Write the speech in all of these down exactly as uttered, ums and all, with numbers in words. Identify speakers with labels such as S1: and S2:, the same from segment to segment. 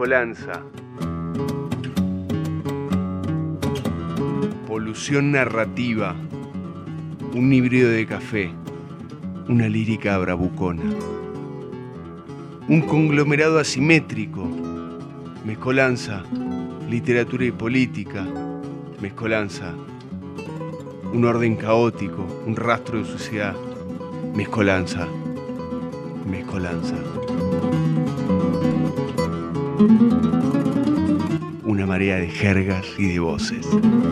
S1: Mezcolanza. Polución narrativa. Un híbrido de café. Una lírica bravucona. Un conglomerado asimétrico. Mezcolanza. Literatura y política. Mezcolanza. Un orden caótico. Un rastro de suciedad. Mezcolanza. Mezcolanza. Una marea de jergas y de voces.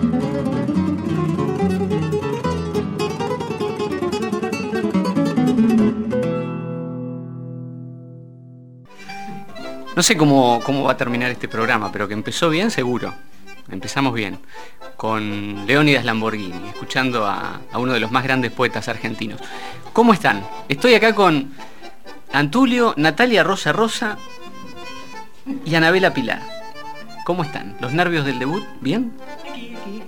S2: No sé cómo, cómo va a terminar este programa, pero que empezó bien, seguro. Empezamos bien. Con Leónidas Lamborghini, escuchando a, a uno de los más grandes poetas argentinos. ¿Cómo están? Estoy acá con Antulio, Natalia Rosa Rosa y Anabela Pilar. ¿Cómo están? ¿Los nervios del debut? ¿Bien?
S3: Aquí, aquí.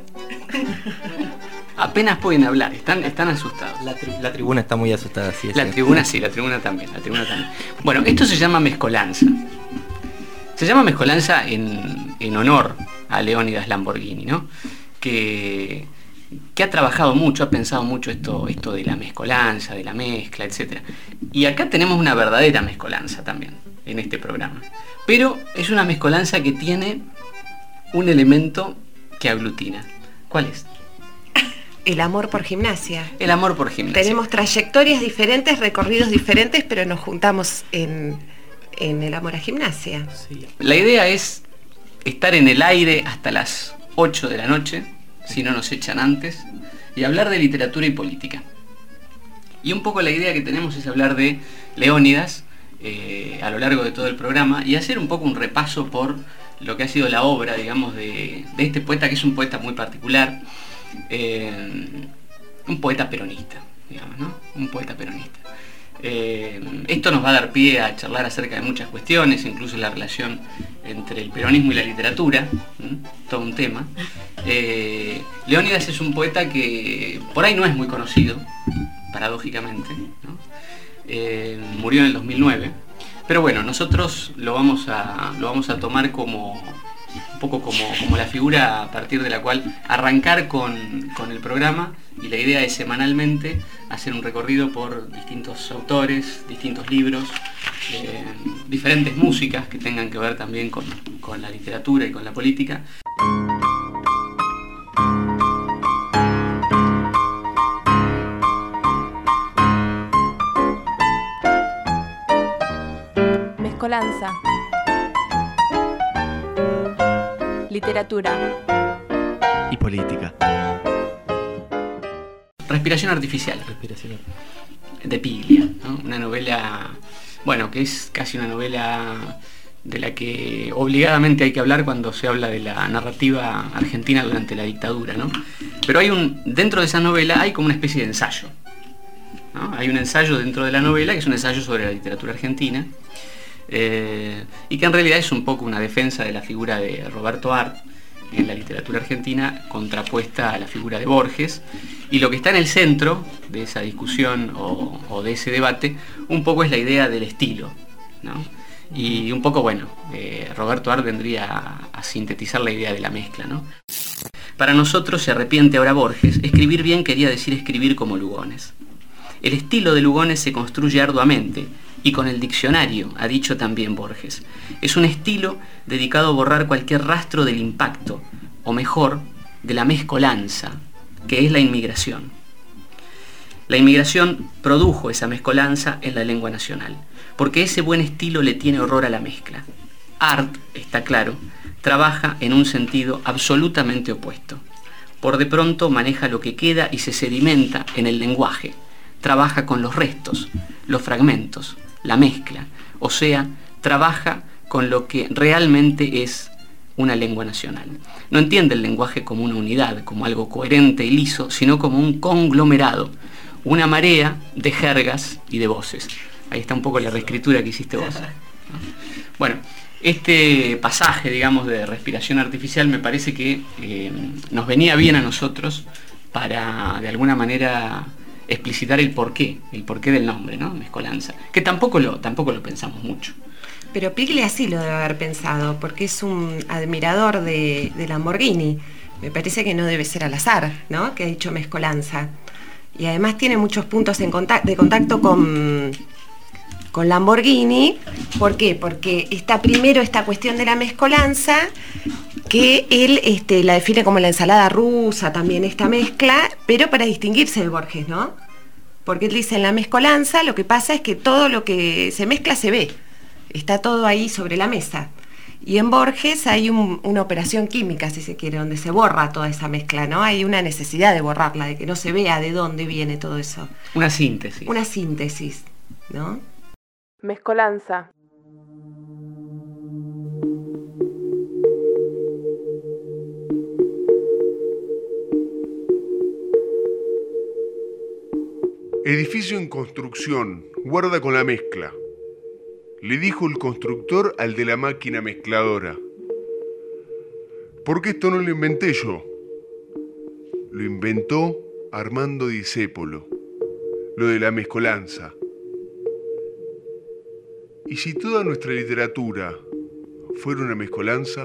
S2: Apenas pueden hablar, están, están asustados.
S4: La, tri- la tribuna está muy asustada, sí.
S2: La tribuna sí, la tribuna también, la tribuna también. Bueno, esto se llama mezcolanza. Se llama mezcolanza en, en honor a Leónidas Lamborghini, ¿no? Que, que ha trabajado mucho, ha pensado mucho esto, esto de la mezcolanza, de la mezcla, etcétera. Y acá tenemos una verdadera mezcolanza también, en este programa. Pero es una mezcolanza que tiene un elemento que aglutina. ¿Cuál es?
S3: El amor por gimnasia.
S2: El amor por gimnasia.
S3: Tenemos trayectorias diferentes, recorridos diferentes, pero nos juntamos en, en el amor a gimnasia.
S4: Sí.
S2: La idea es estar en el aire hasta las ocho de la noche, si no nos echan antes, y hablar de literatura y política. Y un poco la idea que tenemos es hablar de Leónidas eh, a lo largo de todo el programa y hacer un poco un repaso por lo que ha sido la obra, digamos, de, de este poeta, que es un poeta muy particular, eh, un poeta peronista, digamos, ¿no? Un poeta peronista. Eh, esto nos va a dar pie a charlar acerca de muchas cuestiones, incluso la relación entre el peronismo y la literatura, ¿m? Todo un tema. Eh, Leónidas es un poeta que por ahí no es muy conocido, paradójicamente, ¿no? Eh, murió en el dos mil nueve, pero bueno, nosotros lo vamos a, lo vamos a tomar como un poco como, como la figura a partir de la cual arrancar con, con el programa, y la idea es semanalmente hacer un recorrido por distintos autores, distintos libros, eh, diferentes músicas que tengan que ver también con, con la literatura y con la política.
S5: Mezcolanza. Literatura
S1: y política.
S2: Respiración artificial.
S4: Respiración.
S2: De Piglia, ¿no? Una novela, bueno, que es casi una novela de la que obligadamente hay que hablar cuando se habla de la narrativa argentina durante la dictadura, ¿no? Pero hay un, dentro de esa novela hay como una especie de ensayo, ¿no? Hay un ensayo dentro de la novela que es un ensayo sobre la literatura argentina, eh, y que en realidad es un poco una defensa de la figura de Roberto Arlt en la literatura argentina, contrapuesta a la figura de Borges. Y lo que está en el centro de esa discusión o, o de ese debate, un poco es la idea del estilo, ¿no? Y un poco, bueno, eh, Roberto Arlt vendría a, a sintetizar la idea de la mezcla, ¿no? Para nosotros, se arrepiente ahora Borges, escribir bien quería decir escribir como Lugones. El estilo de Lugones se construye arduamente, y con el diccionario, ha dicho también Borges. Es un estilo dedicado a borrar cualquier rastro del impacto, o mejor, de la mezcolanza, que es la inmigración. La inmigración produjo esa mezcolanza en la lengua nacional, porque ese buen estilo le tiene horror a la mezcla. Arlt, está claro, trabaja en un sentido absolutamente opuesto. Por de pronto maneja lo que queda y se sedimenta en el lenguaje. Trabaja con los restos, los fragmentos, la mezcla, o sea, trabaja con lo que realmente es una lengua nacional. No entiende el lenguaje como una unidad, como algo coherente y liso, sino como un conglomerado, una marea de jergas y de voces. Ahí está un poco la reescritura que hiciste vos, ¿no? Bueno, este pasaje, digamos, de respiración artificial me parece que eh, nos venía bien a nosotros para, de alguna manera, explicitar el porqué, el porqué del nombre, ¿no? Mezcolanza, que tampoco lo, tampoco lo pensamos mucho.
S3: Pero Piglia sí lo debe haber pensado, porque es un admirador de, de Lamborghini. Me parece que no debe ser al azar, ¿no? Que ha dicho mezcolanza. Y además tiene muchos puntos en contacto, de contacto con, con Lamborghini. ¿Por qué? Porque está primero esta cuestión de la mezcolanza, que él este, la define como la ensalada rusa, también esta mezcla, pero para distinguirse de Borges, ¿no? Porque él dice, en la mezcolanza lo que pasa es que todo lo que se mezcla se ve, está todo ahí sobre la mesa. Y en Borges hay un, una operación química, si se quiere, donde se borra toda esa mezcla, ¿no? Hay una necesidad de borrarla, de que no se vea de dónde viene todo eso.
S2: Una síntesis.
S3: Una síntesis, ¿no?
S5: Mezcolanza.
S1: Edificio en construcción, guarda con la mezcla. Le dijo el constructor al de la máquina mezcladora. Porque esto no lo inventé yo. Lo inventó Armando Discépolo, lo de la mezcolanza. ¿Y si toda nuestra literatura fuera una mezcolanza?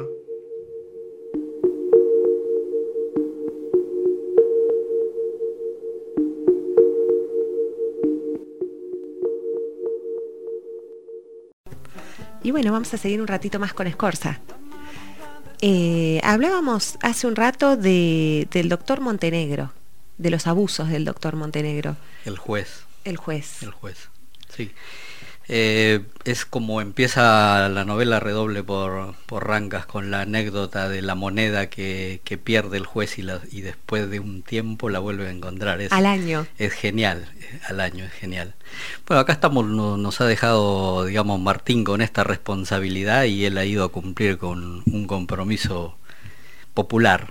S3: Y bueno, vamos a seguir un ratito más con Scorza. Eh, hablábamos hace un rato de, del doctor Montenegro, de los abusos del doctor Montenegro.
S4: El juez.
S3: El juez.
S4: El juez, sí. Eh, es como empieza la novela Redoble por, por Rancas, con la anécdota de la moneda que, que pierde el juez y, la, y después de un tiempo la vuelve a encontrar. Es,
S3: al año.
S4: Es genial, al año es genial. Bueno, acá estamos, no, nos ha dejado, digamos, Martín con esta responsabilidad y él ha ido a cumplir con un compromiso popular.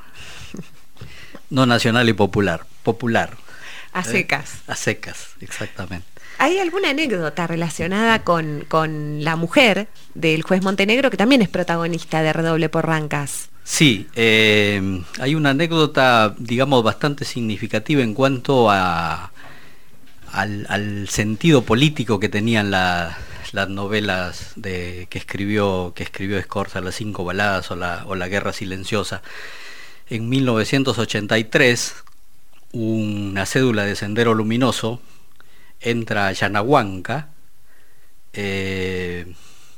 S4: No nacional y popular, popular.
S3: A secas.
S4: ¿Eh? A secas, exactamente.
S3: ¿Hay alguna anécdota relacionada con, con la mujer del juez Montenegro, que también es protagonista de Redoble por Rancas?
S4: Sí, eh, hay una anécdota, digamos, bastante significativa en cuanto a, al, al sentido político que tenían la, las novelas de, que escribió que escribió Scorza, Las cinco baladas o la, o la Guerra silenciosa. En mil novecientos ochenta y tres, una cédula de Sendero Luminoso entra a Yanahuanca, eh,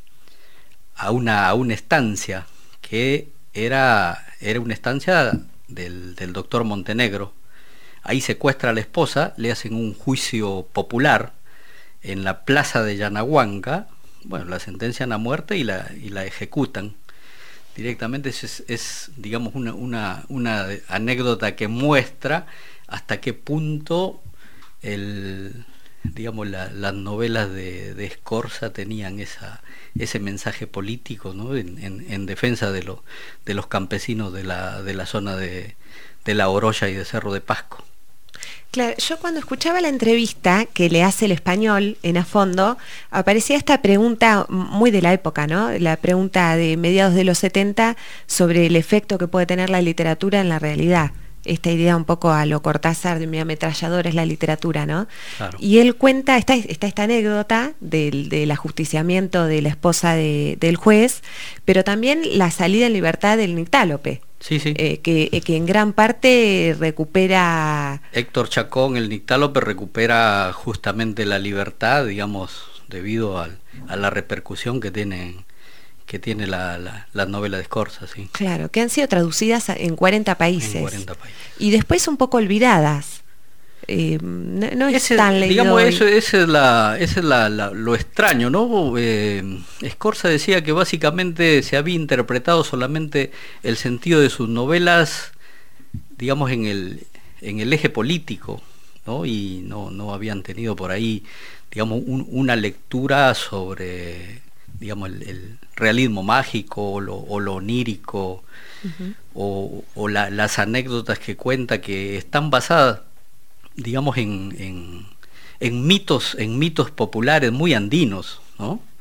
S4: a, una, a una estancia que era, era una estancia del, del doctor Montenegro. Ahí secuestra a la esposa, le hacen un juicio popular en la plaza de Yanahuanca, bueno, la sentencian a muerte y la, y la ejecutan. Directamente es, es digamos, una, una, una anécdota que muestra hasta qué punto el... digamos, la, las novelas de, de Scorza tenían esa, ese mensaje político, ¿no? en, en, en defensa de, lo, de los campesinos de la, de la zona de, de La Oroya y de Cerro de Pasco.
S3: Claro, yo cuando escuchaba la entrevista que le hace El Español en A Fondo, aparecía esta pregunta muy de la época, ¿no? La pregunta de mediados de los setenta sobre el efecto que puede tener la literatura en la realidad. Esta idea un poco a lo Cortázar de mi ametralladora es la literatura, ¿no?
S4: Claro.
S3: Y él cuenta, está, está esta anécdota del, del ajusticiamiento de la esposa de, del juez, pero también la salida en libertad del Nictálope.
S4: Sí, sí.
S3: Eh, que, eh, que en gran parte recupera...
S4: Héctor Chacón, el Nictálope, recupera justamente la libertad, digamos, debido al, a la repercusión que tienen que tiene la, la, la novela de Scorza, sí.
S3: Claro, que han sido traducidas en cuarenta países.
S4: En cuarenta países.
S3: Y después un poco olvidadas. Eh, no, no es
S4: ese,
S3: tan leído.
S4: Digamos,
S3: hoy.
S4: eso, ese es, la, ese es la, la, lo extraño, ¿no? Eh, Scorza decía que básicamente se había interpretado solamente el sentido de sus novelas, digamos, en el, en el eje político, ¿no? Y no, no habían tenido por ahí, digamos, un, una lectura sobre, digamos, el, el realismo mágico o lo, o lo onírico, uh-huh. o, o la, las anécdotas que cuenta, que están basadas, digamos, en, en, en mitos en mitos populares muy andinos, ¿no?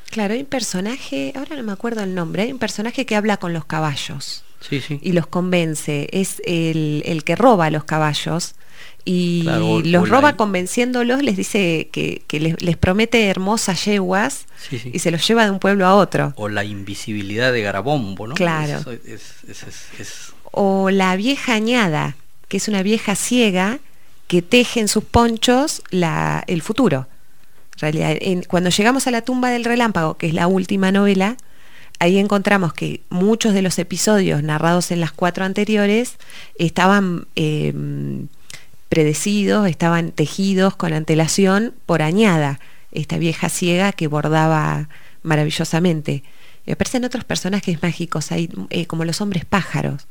S3: Claro, hay un personaje, ahora no me acuerdo el nombre, hay un personaje que habla con los caballos.
S4: Sí, sí.
S3: Y los convence, es el, el que roba a los caballos y
S4: Claro,
S3: los
S4: o
S3: roba
S4: la-
S3: convenciéndolos, les dice que, que les, les promete hermosas yeguas
S4: Sí, sí.
S3: y se los lleva de un pueblo a otro.
S4: O la invisibilidad de Garabombo, ¿no?
S3: Claro.
S4: Eso es, es- es- es-
S3: O la vieja añada, que es una vieja ciega que teje en sus ponchos la, el futuro. En realidad, en- cuando llegamos a la tumba del relámpago, que es la última novela, ahí encontramos que muchos de los episodios narrados en las cuatro anteriores estaban eh, predecidos, estaban tejidos con antelación por Añada, esta vieja ciega que bordaba maravillosamente. Me aparecen otros personajes mágicos ahí, eh, como los hombres pájaros.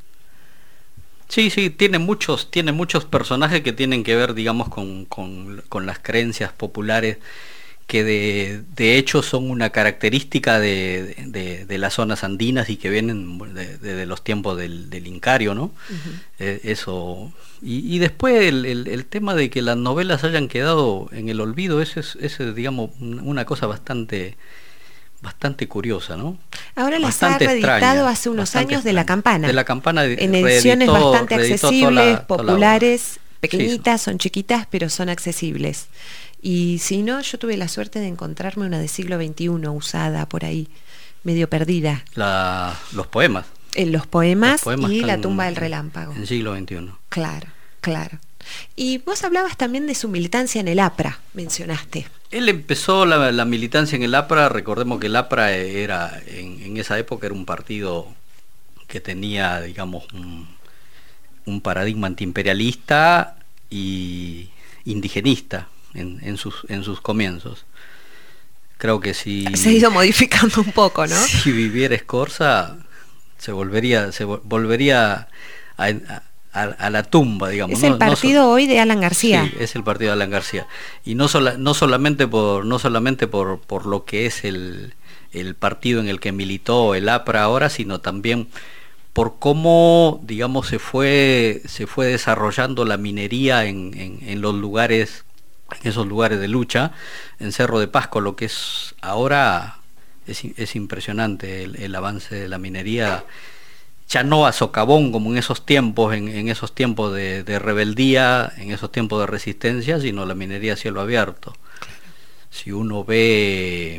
S4: Sí, sí, tiene muchos, tiene muchos personajes que tienen que ver, digamos, con, con, con las creencias populares que de, de hecho son una característica de, de, de las zonas andinas y que vienen de, de, de los tiempos del, del Incario, ¿no? Uh-huh. Eh, eso. Y, y después el, el, el tema de que las novelas hayan quedado en el olvido, eso es, eso es digamos, una cosa bastante bastante curiosa, ¿no?
S3: Ahora las ha reeditado extraña, hace unos años extraña. de La Campana.
S4: De La Campana
S3: en ediciones reeditó, bastante reeditó accesibles, la, populares, pequeñitas, sí, son chiquitas, pero son accesibles. Y si no, yo tuve la suerte de encontrarme una de siglo veintiuno usada por ahí, medio perdida.
S4: La, los poemas.
S3: En los poemas, los poemas y La tumba
S4: en,
S3: del relámpago.
S4: En siglo veintiuno.
S3: Claro, claro. Y vos hablabas también de su militancia en el APRA, mencionaste.
S4: Él empezó la, la militancia en el APRA, recordemos que el APRA era, en, en esa época era un partido que tenía, digamos, un, un paradigma antiimperialista y indigenista en, en, sus, en sus comienzos. Creo que si...
S3: Se ha ido modificando un poco, ¿no?
S4: Si viviera Scorza, se volvería, se volvería a... a A, a la tumba, digamos.
S3: Es el
S4: no,
S3: partido
S4: no so,
S3: hoy de Alan García.
S4: Sí, es el partido de Alan García. Y no, sola, no solamente por no solamente por, por lo que es el, el partido en el que militó el APRA ahora, sino también por cómo, digamos, se fue se fue desarrollando la minería en, en, en los lugares, en esos lugares de lucha, en Cerro de Pasco, lo que es ahora es, es impresionante el, el avance de la minería. Ya no a socavón como en esos tiempos, en, en esos tiempos de, de rebeldía, en esos tiempos de resistencia, sino la minería a cielo abierto. Si uno ve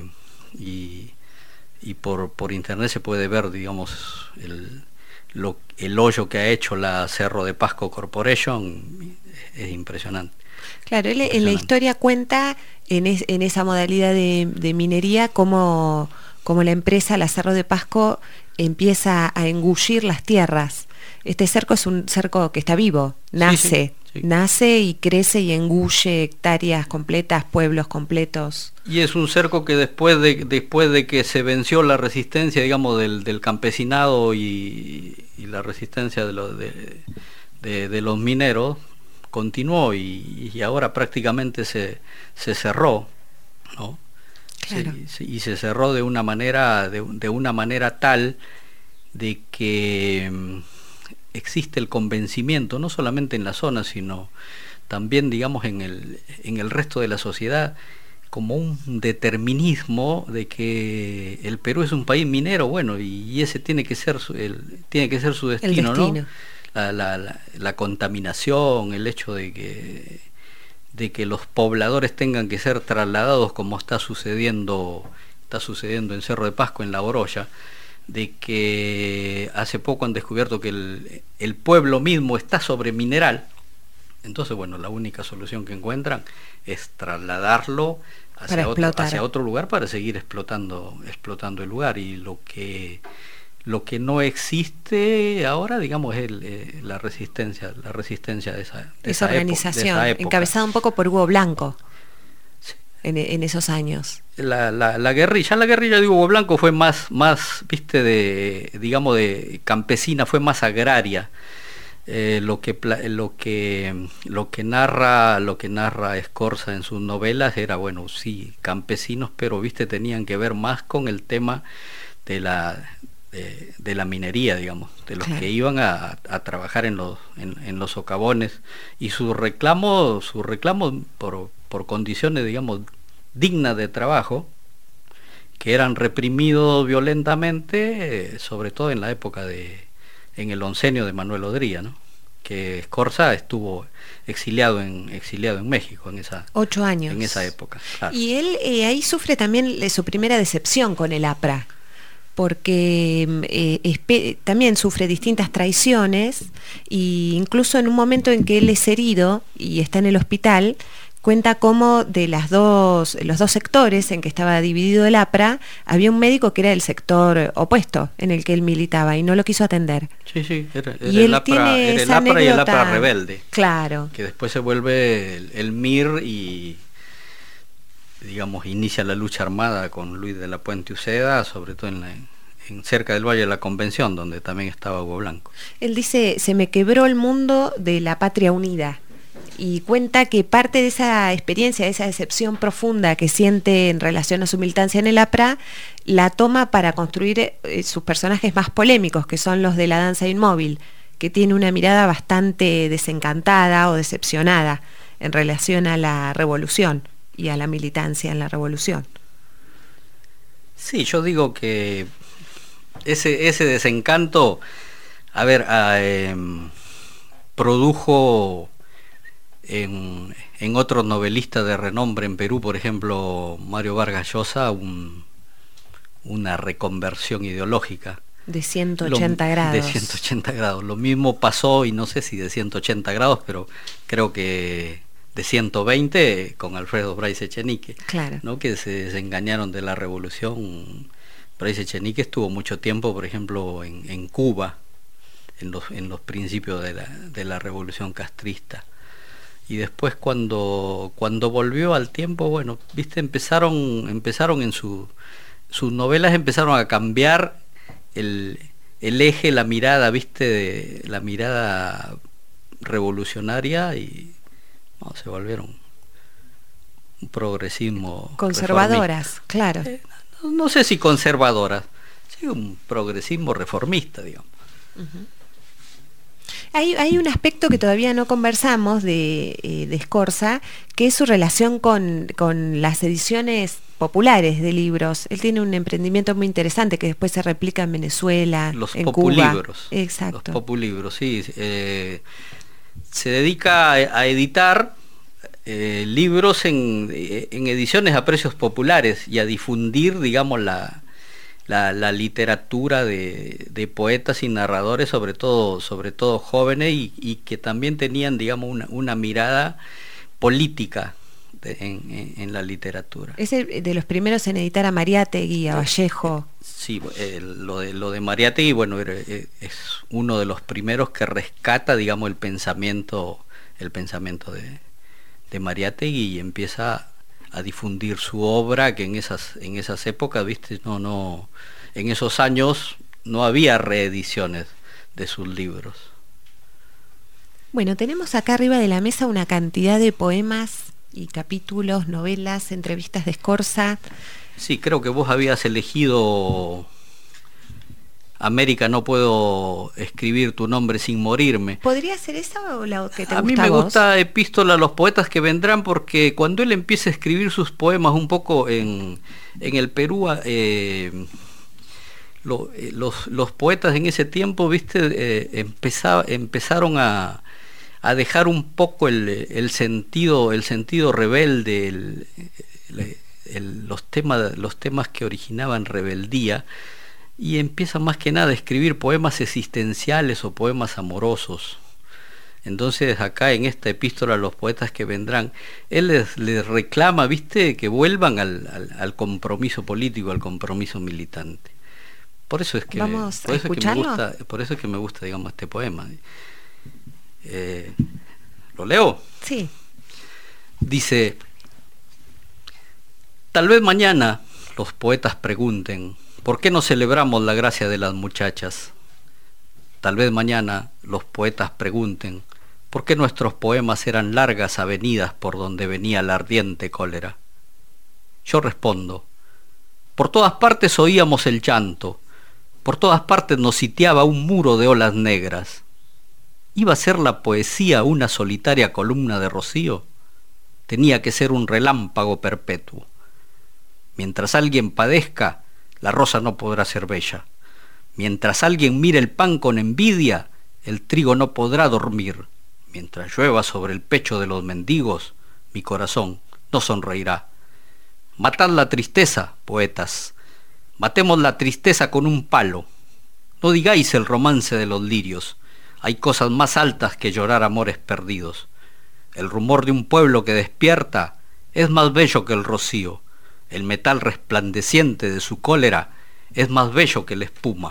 S4: y, y por, por internet se puede ver, digamos, el, lo, el hoyo que ha hecho la Cerro de Pasco Corporation, es impresionante.
S3: Claro, él en la historia cuenta en, es, en esa modalidad de, de minería cómo, cómo la empresa, la Cerro de Pasco, empieza a engullir las tierras. Este cerco es un cerco que está vivo, nace, sí, sí, sí. nace y crece y engulle hectáreas completas, pueblos completos.
S4: Y es un cerco que después de después de que se venció la resistencia, digamos, del, del campesinado y, y la resistencia de, lo, de, de, de los mineros, continuó y, y ahora prácticamente se, se cerró, ¿no?
S3: Claro.
S4: Se, se, y se cerró de una manera de, de una manera tal de que um, existe el convencimiento no solamente en la zona sino también, digamos, en el en el resto de la sociedad, como un determinismo de que el Perú es un país minero, bueno, y, y ese tiene que ser su, el, tiene que ser su destino,
S3: destino.
S4: ¿no? La, la, la, la contaminación, el hecho de que de que los pobladores tengan que ser trasladados como está sucediendo está sucediendo en Cerro de Pasco, en La Oroya, de que hace poco han descubierto que el, el pueblo mismo está sobre mineral. Entonces, bueno, la única solución que encuentran es trasladarlo hacia otro, hacia otro lugar para seguir explotando explotando el lugar. Y lo que Lo que no existe ahora, digamos, es el, eh, la resistencia, la resistencia de esa, de
S3: esa, esa organización,
S4: época, de esa época.
S3: Encabezada un poco por Hugo Blanco, sí. en, en esos años.
S4: La, la, la guerrilla, la guerrilla de Hugo Blanco fue más, más, viste, de, digamos, de campesina, fue más agraria. Eh, lo que lo que lo que narra lo que narra Scorza en sus novelas era, bueno, sí, campesinos, pero viste, tenían que ver más con el tema de la De, de la minería, digamos, de los claro. que iban a, a trabajar en los en, en los socavones, y su reclamo su reclamo por, por condiciones, digamos, dignas de trabajo, que eran reprimidos violentamente, eh, sobre todo en la época de, en el oncenio de Manuel Odría, ¿no? Que Scorza estuvo exiliado en exiliado en México en esa
S3: ocho años
S4: en esa época, claro.
S3: Y él eh, ahí sufre también eh, su primera decepción con el APRA, porque eh, espe- también sufre distintas traiciones, e incluso en un momento en que él es herido y está en el hospital, cuenta cómo de las dos, los dos sectores en que estaba dividido el APRA, había un médico que era del sector opuesto en el que él militaba y no lo quiso atender.
S4: Sí, sí, era, era
S3: y él
S4: el APRA,
S3: tiene
S4: era el
S3: esa
S4: APRA y el APRA
S3: anécdota,
S4: rebelde.
S3: Claro.
S4: Que después se vuelve el, el M I R y, digamos, inicia la lucha armada con Luis de la Puente Uceda, sobre todo en, la, en cerca del Valle de la Convención, donde también estaba Hugo Blanco.
S3: Él dice, se me quebró el mundo de la patria unida. Y cuenta que parte de esa experiencia, de esa decepción profunda que siente en relación a su militancia en el APRA, la toma para construir eh, sus personajes más polémicos, que son los de la danza inmóvil, que tiene una mirada bastante desencantada o decepcionada en relación a la revolución y a la militancia en la revolución.
S4: Sí, yo digo que ese, ese desencanto, a ver, eh, produjo en, en otros novelistas de renombre en Perú, por ejemplo, Mario Vargas Llosa, un, una reconversión ideológica.
S3: De ciento ochenta grados.
S4: De ciento ochenta grados. Lo mismo pasó, y no sé si de ciento ochenta grados, pero creo que de ciento veinte con Alfredo Bryce Echenique,
S3: claro,
S4: ¿no? Que se desengañaron de la revolución. Bryce Echenique estuvo mucho tiempo, por ejemplo, en, en Cuba, en los, en los principios de la, de la revolución castrista. Y después cuando, cuando volvió al tiempo, bueno, viste, empezaron, empezaron en su, sus novelas empezaron a cambiar el, el eje, la mirada, viste, de, la mirada revolucionaria, y no, se volvieron un progresismo
S3: conservadoras,
S4: reformista.
S3: Claro.
S4: Eh, no, no sé si conservadoras, sí, un progresismo reformista, digamos.
S3: Uh-huh. Hay, hay un aspecto que todavía no conversamos de, eh, de Scorza, que es su relación con, con las ediciones populares de libros. Él tiene un emprendimiento muy interesante que después se replica en Venezuela,
S4: los
S3: en
S4: populibros,
S3: Cuba. Exacto.
S4: Los populibros, sí. Eh, se dedica a, a editar eh, libros en, en ediciones a precios populares y a difundir, digamos, la... La, la literatura de, de poetas y narradores, sobre todo, sobre todo jóvenes, y, y que también tenían, digamos, una, una mirada política de, en, en, en la literatura.
S3: Es el, de los primeros en editar a Mariátegui, a Vallejo.
S4: Sí, eh, lo de lo de Mariátegui, bueno, es uno de los primeros que rescata, digamos, el pensamiento, el pensamiento de, de Mariátegui, y empieza a difundir su obra, que en esas en esas épocas, viste, no no en esos años no había reediciones de sus libros.
S3: Bueno, tenemos acá arriba de la mesa una cantidad de poemas y capítulos, novelas, entrevistas de Scorza.
S4: Sí, creo que vos habías elegido América, no puedo escribir tu nombre sin morirme.
S3: ¿Podría ser esa o la que te gusta a
S4: mí me
S3: a vos?
S4: gusta Epístola a los poetas que vendrán, porque cuando él empieza a escribir sus poemas un poco en, en el Perú, eh, lo, eh, los, los poetas en ese tiempo, viste, eh, empezaba, empezaron a, a dejar un poco el, el sentido, el sentido rebelde, el, el, el, los temas, los temas que originaban rebeldía. Y empieza más que nada a escribir poemas existenciales o poemas amorosos. Entonces acá en esta epístola a los poetas que vendrán, él les, les reclama, viste, que vuelvan al, al, al compromiso político, al compromiso militante. Por eso es que,
S3: Vamos
S4: por
S3: a
S4: eso es que me
S3: escucharlo.
S4: gusta, por eso es que me gusta, digamos, este poema. Eh, ¿Lo leo?
S3: Sí.
S4: Dice: tal vez mañana los poetas pregunten, ¿por qué no celebramos la gracia de las muchachas? Tal vez mañana los poetas pregunten, ¿por qué nuestros poemas eran largas avenidas por donde venía la ardiente cólera? Yo respondo, por todas partes oíamos el llanto, por todas partes nos sitiaba un muro de olas negras. ¿Iba a ser la poesía una solitaria columna de rocío? Tenía que ser un relámpago perpetuo. Mientras alguien padezca, la rosa no podrá ser bella. Mientras alguien mire el pan con envidia, el trigo no podrá dormir. Mientras llueva sobre el pecho de los mendigos, mi corazón no sonreirá. Matad la tristeza, poetas. Matemos la tristeza con un palo. No digáis el romance de los lirios. Hay cosas más altas que llorar amores perdidos. El rumor de un pueblo que despierta es más bello que el rocío. El metal resplandeciente de su cólera es más bello que la espuma.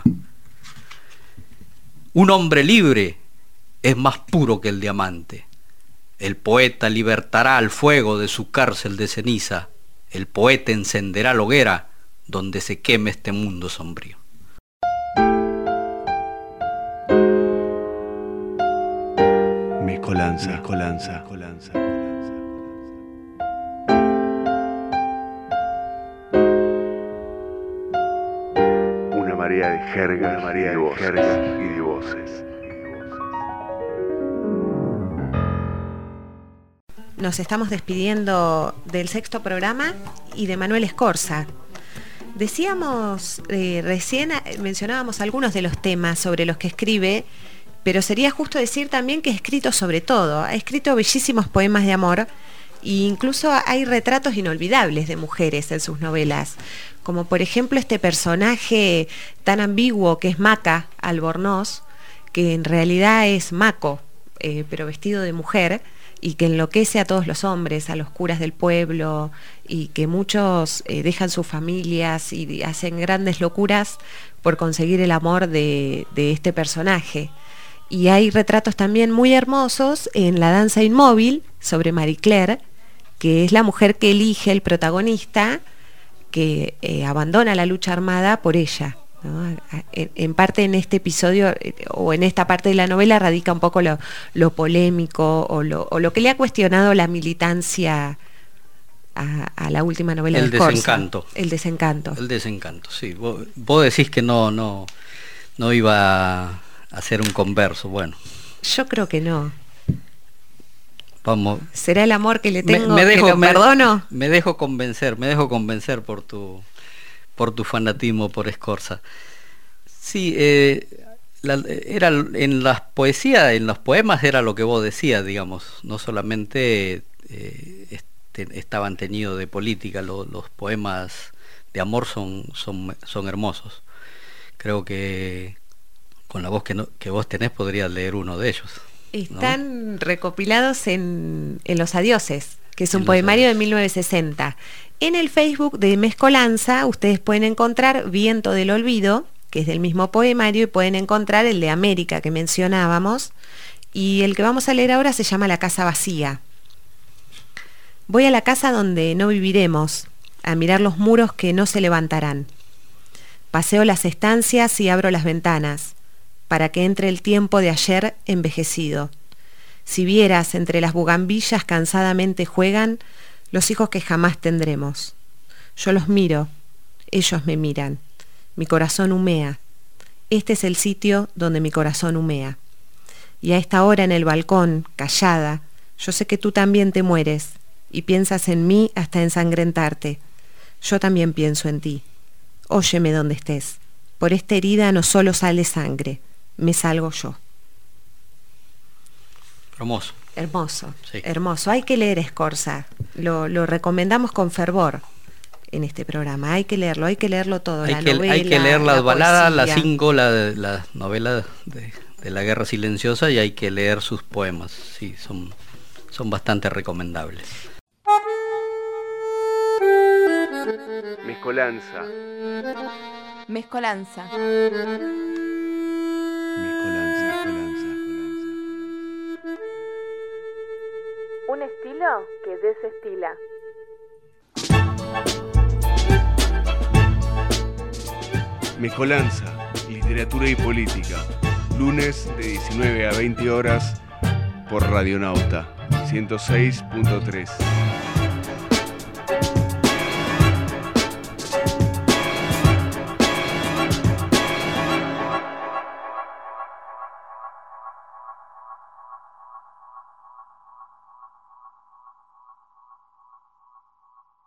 S4: Un hombre libre es más puro que el diamante. El poeta libertará al fuego de su cárcel de ceniza. El poeta encenderá la hoguera donde se queme este mundo sombrío.
S1: Mezcolanza, mezcolanza, mezcolanza. Una marea de jerga, una marea de jergas y de voces.
S3: Nos estamos despidiendo del sexto programa y de Manuel Escorza. Decíamos, eh, recién mencionábamos algunos de los temas sobre los que escribe, pero sería justo decir también que ha escrito sobre todo. Ha escrito bellísimos poemas de amor e incluso hay retratos inolvidables de mujeres en sus novelas, como por ejemplo este personaje tan ambiguo que es Maca Albornoz, que en realidad es Maco, eh, pero vestido de mujer, y que enloquece a todos los hombres, a los curas del pueblo, y que muchos eh, dejan sus familias y hacen grandes locuras por conseguir el amor de, de este personaje. Y hay retratos también muy hermosos en La danza inmóvil, sobre Marie Claire, que es la mujer que elige el protagonista, que eh, abandona la lucha armada por ella, ¿no? En, en parte en este episodio eh, o en esta parte de la novela radica un poco lo, lo polémico o lo, o lo que le ha cuestionado la militancia a, a la última novela
S4: El
S3: de Escorza.
S4: desencanto.
S3: El desencanto.
S4: El desencanto, sí. Vos, vos decís que no, no, no iba a hacer un converso, bueno.
S3: Yo creo que no.
S4: Vamos.
S3: ¿Será el amor que le tengo,
S4: me, me dejo,
S3: que lo
S4: me,
S3: perdono?
S4: Me dejo convencer, me dejo convencer por tu por tu fanatismo por Escorza. Sí, eh, la, era en las poesías, en los poemas era lo que vos decías, digamos, no solamente eh, este, estaban teñidos de política, lo, los poemas de amor son, son, son hermosos. Creo que con la voz que, no, que vos tenés podrías leer uno de ellos.
S3: Están ¿no? recopilados en, en Los Adioses, que es un
S4: en
S3: poemario de mil novecientos sesenta. En el Facebook de Mezcolanza ustedes pueden encontrar Viento del Olvido, que es del mismo poemario, y pueden encontrar el de América que mencionábamos, y el que vamos a leer ahora se llama La casa vacía. Voy a la casa donde no viviremos, a mirar los muros que no se levantarán. Paseo las estancias y abro las ventanas, para que entre el tiempo de ayer envejecido. Si vieras entre las bugambillas cansadamente juegan los hijos que jamás tendremos. Yo los miro, ellos me miran, mi corazón humea. Este es el sitio donde mi corazón humea. Y a esta hora en el balcón, callada, yo sé que tú también te mueres y piensas en mí hasta ensangrentarte. Yo también pienso en ti. Óyeme donde estés. Por esta herida no solo sale sangre, me salgo yo.
S4: Hermoso.
S3: Hermoso,
S4: sí.
S3: hermoso. Hay que leer Escorza. Lo, lo recomendamos con fervor en este programa. Hay que leerlo, hay que leerlo todo.
S4: Hay,
S3: la
S4: que,
S3: novela,
S4: hay que leer las
S3: la
S4: baladas,
S3: poesía.
S4: las cinco, la, la novela de, de la Guerra Silenciosa, y hay que leer sus poemas. Sí, son, son bastante recomendables.
S1: Mezcolanza.
S5: Mezcolanza.
S1: Mezcolanza, mezcolanza, mezcolanza.
S5: Un estilo que desestila.
S1: Mezcolanza, literatura y política. Lunes de diecinueve a veinte horas por Radionauta ciento seis punto tres.